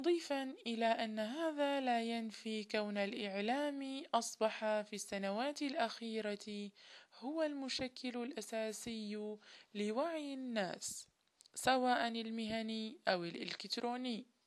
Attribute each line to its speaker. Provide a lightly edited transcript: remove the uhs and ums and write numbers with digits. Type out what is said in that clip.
Speaker 1: مضيفا إلى أن هذا لا ينفي كون الإعلام أصبح في السنوات الأخيرة هو المشكل الأساسي لوعي الناس، سواء المهني أو الإلكتروني.